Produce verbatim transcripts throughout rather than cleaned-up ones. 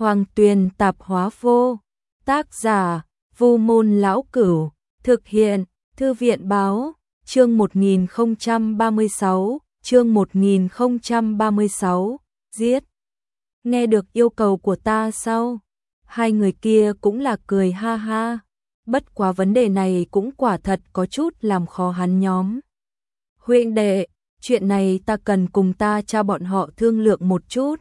Hoàng Tuyền Tạp Hóa Vô. Tác giả: Vu Môn Lão Cửu. Thực hiện: Thư viện Báo. Chương một nghìn không trăm ba mươi sáu, chương một nghìn không trăm ba mươi sáu, giết. Nghe được yêu cầu của ta sao? Hai người kia cũng là cười ha ha. Bất quá vấn đề này cũng quả thật có chút làm khó hắn nhóm. Huynh đệ, chuyện này ta cần cùng ta cha bọn họ thương lượng một chút.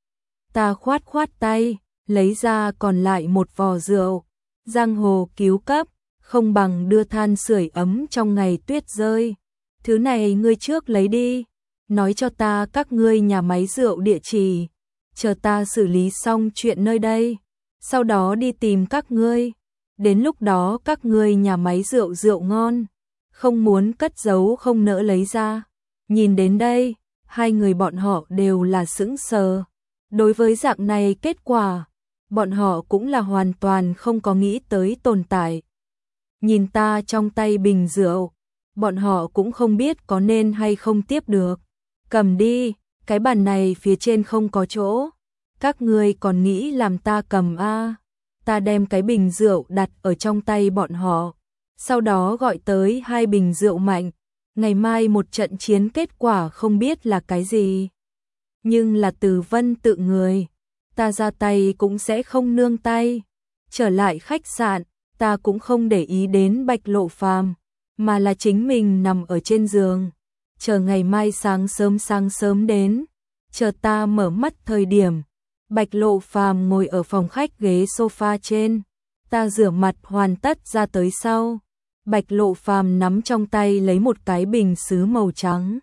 Ta khoát khoát tay, lấy ra còn lại một vò rượu. Giang hồ cứu cấp, không bằng đưa than sưởi ấm trong ngày tuyết rơi. Thứ này ngươi trước lấy đi, nói cho ta các ngươi nhà máy rượu địa chỉ, chờ ta xử lý xong chuyện nơi đây, sau đó đi tìm các ngươi. Đến lúc đó các ngươi nhà máy rượu rượu ngon, không muốn cất giấu không nỡ lấy ra. Nhìn đến đây, hai người bọn họ đều là sững sờ. Đối với dạng này kết quả, bọn họ cũng là hoàn toàn không có nghĩ tới tồn tại. Nhìn ta trong tay bình rượu, bọn họ cũng không biết có nên hay không tiếp được. Cầm đi, cái bàn này phía trên không có chỗ. Các ngươi còn nghĩ làm ta cầm a? Ta đem cái bình rượu đặt ở trong tay bọn họ, sau đó gọi tới hai bình rượu mạnh. Ngày mai một trận chiến kết quả không biết là cái gì, nhưng là Từ Vân tự người, ta ra tay cũng sẽ không nương tay. Trở lại khách sạn, ta cũng không để ý đến Bạch Lộ Phàm, mà là chính mình nằm ở trên giường, chờ ngày mai sáng sớm sáng sớm đến. Chờ ta mở mắt thời điểm, Bạch Lộ Phàm ngồi ở phòng khách ghế sofa trên. Ta rửa mặt hoàn tất ra tới sau, Bạch Lộ Phàm nắm trong tay lấy một cái bình sứ màu trắng.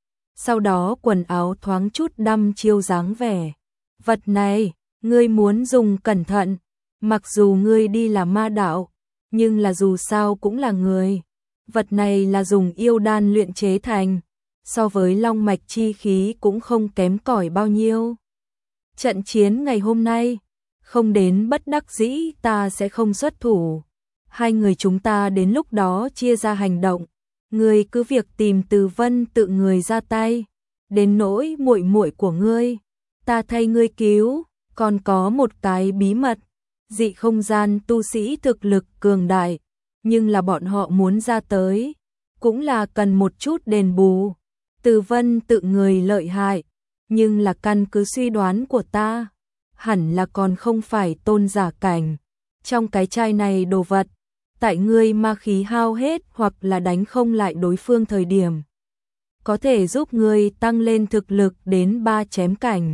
Sau đó quần áo thoáng chút đăm chiêu dáng vẻ. Vật này, ngươi muốn dùng cẩn thận, mặc dù ngươi đi là ma đạo, nhưng là dù sao cũng là người. Vật này là dùng yêu đan luyện chế thành, so với long mạch chi khí cũng không kém cỏi bao nhiêu. Trận chiến ngày hôm nay, không đến bất đắc dĩ ta sẽ không xuất thủ. Hai người chúng ta đến lúc đó chia ra hành động, ngươi cứ việc tìm Từ Vân tự người ra tay. Đến nỗi muội muội của ngươi, ta thay ngươi cứu. Còn có một cái bí mật, dị không gian tu sĩ thực lực cường đại, nhưng là bọn họ muốn ra tới, cũng là cần một chút đền bù. Từ Vân tự người lợi hại, nhưng là căn cứ suy đoán của ta, hẳn là còn không phải tôn giả cảnh. Trong cái chai này đồ vật, tại ngươi ma khí hao hết hoặc là đánh không lại đối phương thời điểm, có thể giúp ngươi tăng lên thực lực đến ba chém cảnh.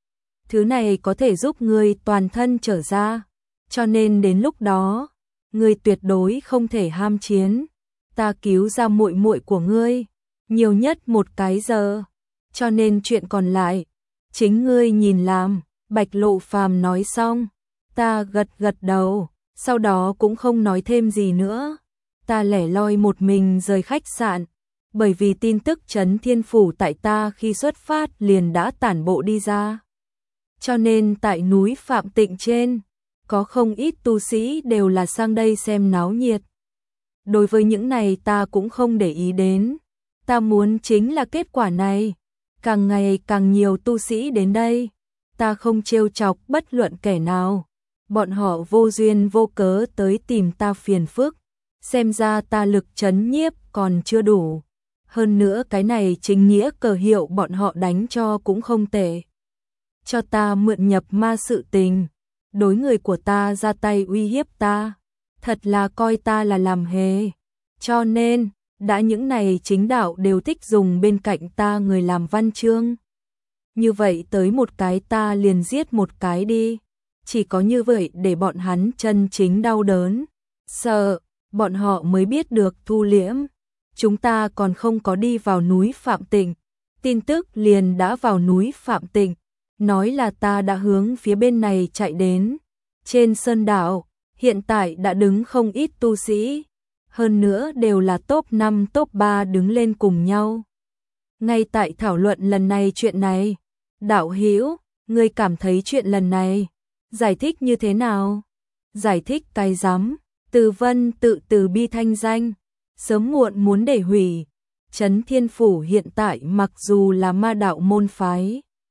Thứ này có thể giúp ngươi toàn thân trở ra, cho nên đến lúc đó, ngươi tuyệt đối không thể ham chiến. Ta cứu ra muội muội của ngươi, nhiều nhất một cái giờ, cho nên chuyện còn lại, chính ngươi nhìn làm. Bạch Lộ Phàm nói xong, ta gật gật đầu, sau đó cũng không nói thêm gì nữa. Ta lẻ loi một mình rời khách sạn, bởi vì tin tức Trấn Thiên Phủ tại ta khi xuất phát liền đã tản bộ đi ra. Cho nên tại núi Phạm Tịnh trên, có không ít tu sĩ đều là sang đây xem náo nhiệt. Đối với những này ta cũng không để ý đến. Ta muốn chính là kết quả này. Càng ngày càng nhiều tu sĩ đến đây. Ta không trêu chọc bất luận kẻ nào. Bọn họ vô duyên vô cớ tới tìm ta phiền phức. Xem ra ta lực trấn nhiếp còn chưa đủ. Hơn nữa cái này chính nghĩa cờ hiệu bọn họ đánh cho cũng không tệ. Cho ta mượn nhập ma sự tình, đối người của ta ra tay uy hiếp ta, thật là coi ta là làm hề. Cho nên, đã những này chính đạo đều thích dùng bên cạnh ta người làm văn chương. Như vậy tới một cái ta liền giết một cái đi. Chỉ có như vậy để bọn hắn chân chính đau đớn, sợ, bọn họ mới biết được thu liễm. Chúng ta còn không có đi vào núi Phạm Tịnh, tin tức liền đã vào núi Phạm Tịnh. Nói là ta đã hướng phía bên này chạy đến. Trên sơn đảo, hiện tại đã đứng không ít tu sĩ, hơn nữa đều là top năm top ba đứng lên cùng nhau. Ngay tại thảo luận lần này chuyện này, đạo hữu, ngươi cảm thấy chuyện lần này, giải thích như thế nào? Giải thích cái rắm, Từ Vân tự từ bi thanh danh, sớm muộn muốn để hủy. Trấn Thiên Phủ hiện tại mặc dù là ma đạo môn phái,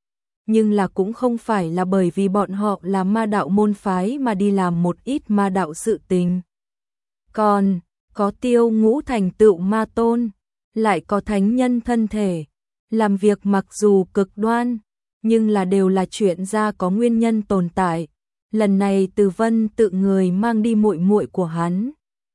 nhưng là cũng không phải là bởi vì bọn họ là ma đạo môn phái mà đi làm một ít ma đạo sự tình. Còn, có Tiêu Ngũ thành tựu ma tôn, lại có thánh nhân thân thể, làm việc mặc dù cực đoan, nhưng là đều là chuyện ra có nguyên nhân tồn tại. Lần này Từ Vân tự người mang đi muội muội của hắn,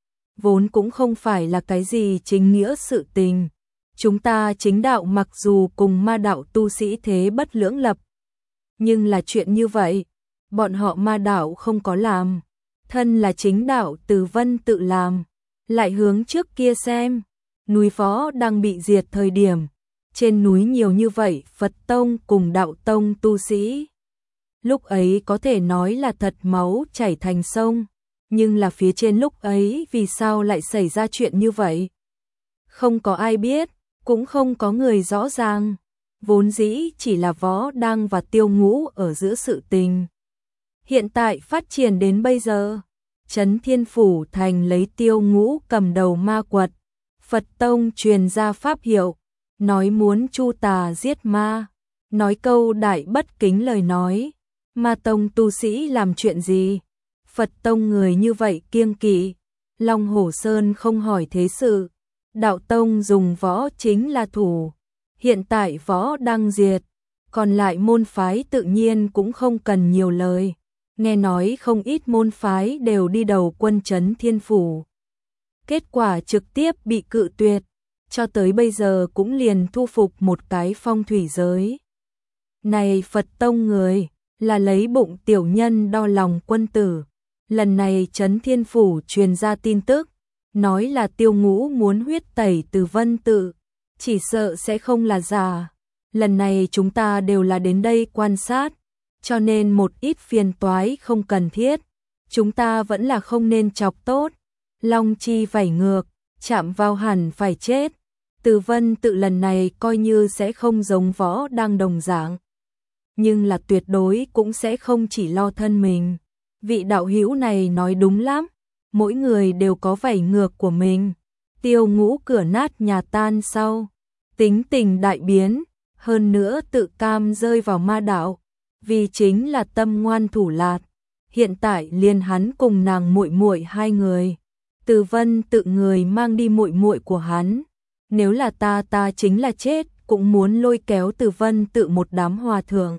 vốn cũng không phải là cái gì chính nghĩa sự tình. Chúng ta chính đạo mặc dù cùng ma đạo tu sĩ thế bất lưỡng lập, nhưng là chuyện như vậy, bọn họ ma đạo không có làm. Thân là chính đạo Từ Vân tự làm, lại hướng trước kia xem, núi Phó đang bị diệt thời điểm, trên núi nhiều như vậy Phật tông cùng đạo tông tu sĩ. Lúc ấy có thể nói là thật máu chảy thành sông, nhưng là phía trên lúc ấy vì sao lại xảy ra chuyện như vậy? Không có ai biết, cũng không có người rõ ràng, vốn dĩ chỉ là Võ Đăng và Tiêu Ngũ ở giữa sự tình. Hiện tại phát triển đến bây giờ, Trấn Thiên Phủ thành lấy Tiêu Ngũ cầm đầu ma quật, Phật tông truyền ra pháp hiệu, nói muốn chu tà giết ma, nói câu đại bất kính lời nói. Ma tông tu sĩ làm chuyện gì? Phật tông người như vậy kiêng kỵ, Long Hổ Sơn không hỏi thế sự, đạo tông dùng võ chính là thủ. Hiện tại Võ Đăng diệt, còn lại môn phái tự nhiên cũng không cần nhiều lời. Nghe nói không ít môn phái đều đi đầu quân Trấn Thiên Phủ. Kết quả trực tiếp bị cự tuyệt, cho tới bây giờ cũng liền thu phục một cái phong thủy giới. Này Phật tông người, là lấy bụng tiểu nhân đo lòng quân tử. Lần này Trấn Thiên Phủ truyền ra tin tức, nói là Tiêu Ngũ muốn huyết tẩy Từ Vân tự, chỉ sợ sẽ không là giả. Lần này chúng ta đều là đến đây quan sát, cho nên một ít phiền toái không cần thiết, chúng ta vẫn là không nên chọc tốt. Long chi vảy ngược, chạm vào hẳn phải chết. Từ Vân tự lần này coi như sẽ không giống Võ Đăng đồng dạng, nhưng là tuyệt đối cũng sẽ không chỉ lo thân mình. Vị đạo hữu này nói đúng lắm, mỗi người đều có vảy ngược của mình. Tiêu Ngũ cửa nát nhà tan sau, tính tình đại biến, hơn nữa tự cam rơi vào ma đạo, vì chính là tâm ngoan thủ lạt. Hiện tại liền hắn cùng nàng muội muội hai người, Từ Vân tự người mang đi muội muội của hắn. Nếu là ta ta chính là chết cũng muốn lôi kéo Từ Vân tự một đám hòa thượng.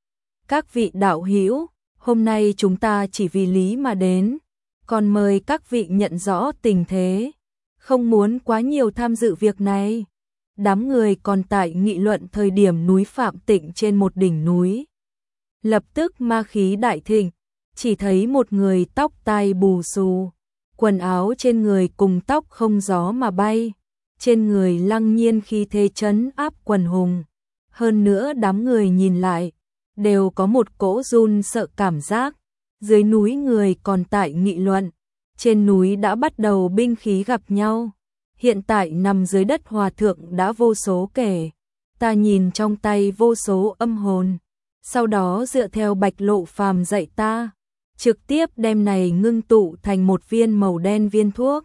Các vị đạo hữu, hôm nay chúng ta chỉ vì lý mà đến, còn mời các vị nhận rõ tình thế, không muốn quá nhiều tham dự việc này. Đám người còn tại nghị luận thời điểm núi Phạm Tịnh trên một đỉnh núi. Lập tức ma khí đại thịnh, chỉ thấy một người tóc tai bù xù, quần áo trên người cùng tóc không gió mà bay, trên người lăng nhiên khí thế trấn áp quần hùng. Hơn nữa đám người nhìn lại, đều có một cỗ run sợ cảm giác. Dưới núi người còn tại nghị luận, trên núi đã bắt đầu binh khí gặp nhau. Hiện tại nằm dưới đất hòa thượng đã vô số kể, ta nhìn trong tay vô số âm hồn, sau đó dựa theo Bạch Lộ Phàm dạy ta, trực tiếp đem này ngưng tụ thành một viên màu đen viên thuốc,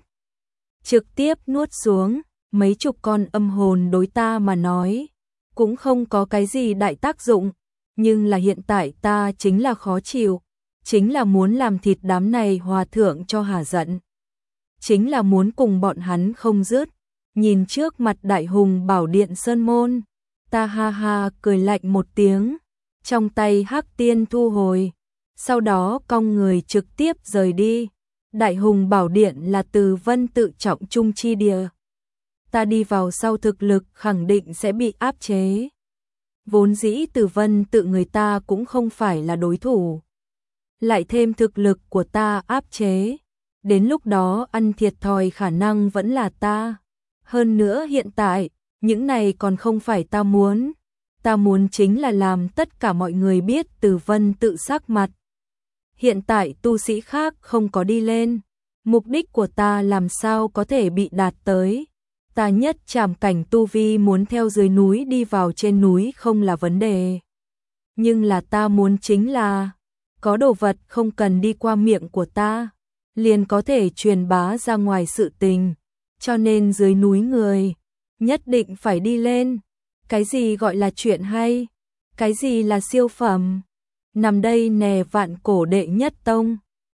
trực tiếp nuốt xuống. Mấy chục con âm hồn đối ta mà nói, cũng không có cái gì đại tác dụng, nhưng là hiện tại ta chính là khó chịu, chính là muốn làm thịt đám này hòa thượng cho hả giận, chính là muốn cùng bọn hắn không dứt. Nhìn trước mặt Đại Hùng Bảo Điện Sơn Môn, ta ha ha cười lạnh một tiếng, trong tay hắc tiên thu hồi, sau đó cong người trực tiếp rời đi. Đại Hùng Bảo Điện là Từ Vân tự trọng trung chi địa, ta đi vào sau thực lực khẳng định sẽ bị áp chế. Vốn dĩ Từ Vân tự người ta cũng không phải là đối thủ, lại thêm thực lực của ta áp chế, đến lúc đó ăn thiệt thòi khả năng vẫn là ta. Hơn nữa hiện tại, những này còn không phải ta muốn, ta muốn chính là làm tất cả mọi người biết Từ Vân tự sắc mặt. Hiện tại tu sĩ khác không có đi lên, mục đích của ta làm sao có thể bị đạt tới. Ta nhất trảm cảnh tu vi muốn theo dưới núi đi vào trên núi không là vấn đề. Nhưng là ta muốn chính là, có đồ vật không cần đi qua miệng của ta, liền có thể truyền bá ra ngoài sự tình. Cho nên dưới núi người, nhất định phải đi lên. Cái gì gọi là chuyện hay? Cái gì là siêu phẩm? Nằm đây nè vạn cổ đệ nhất tông.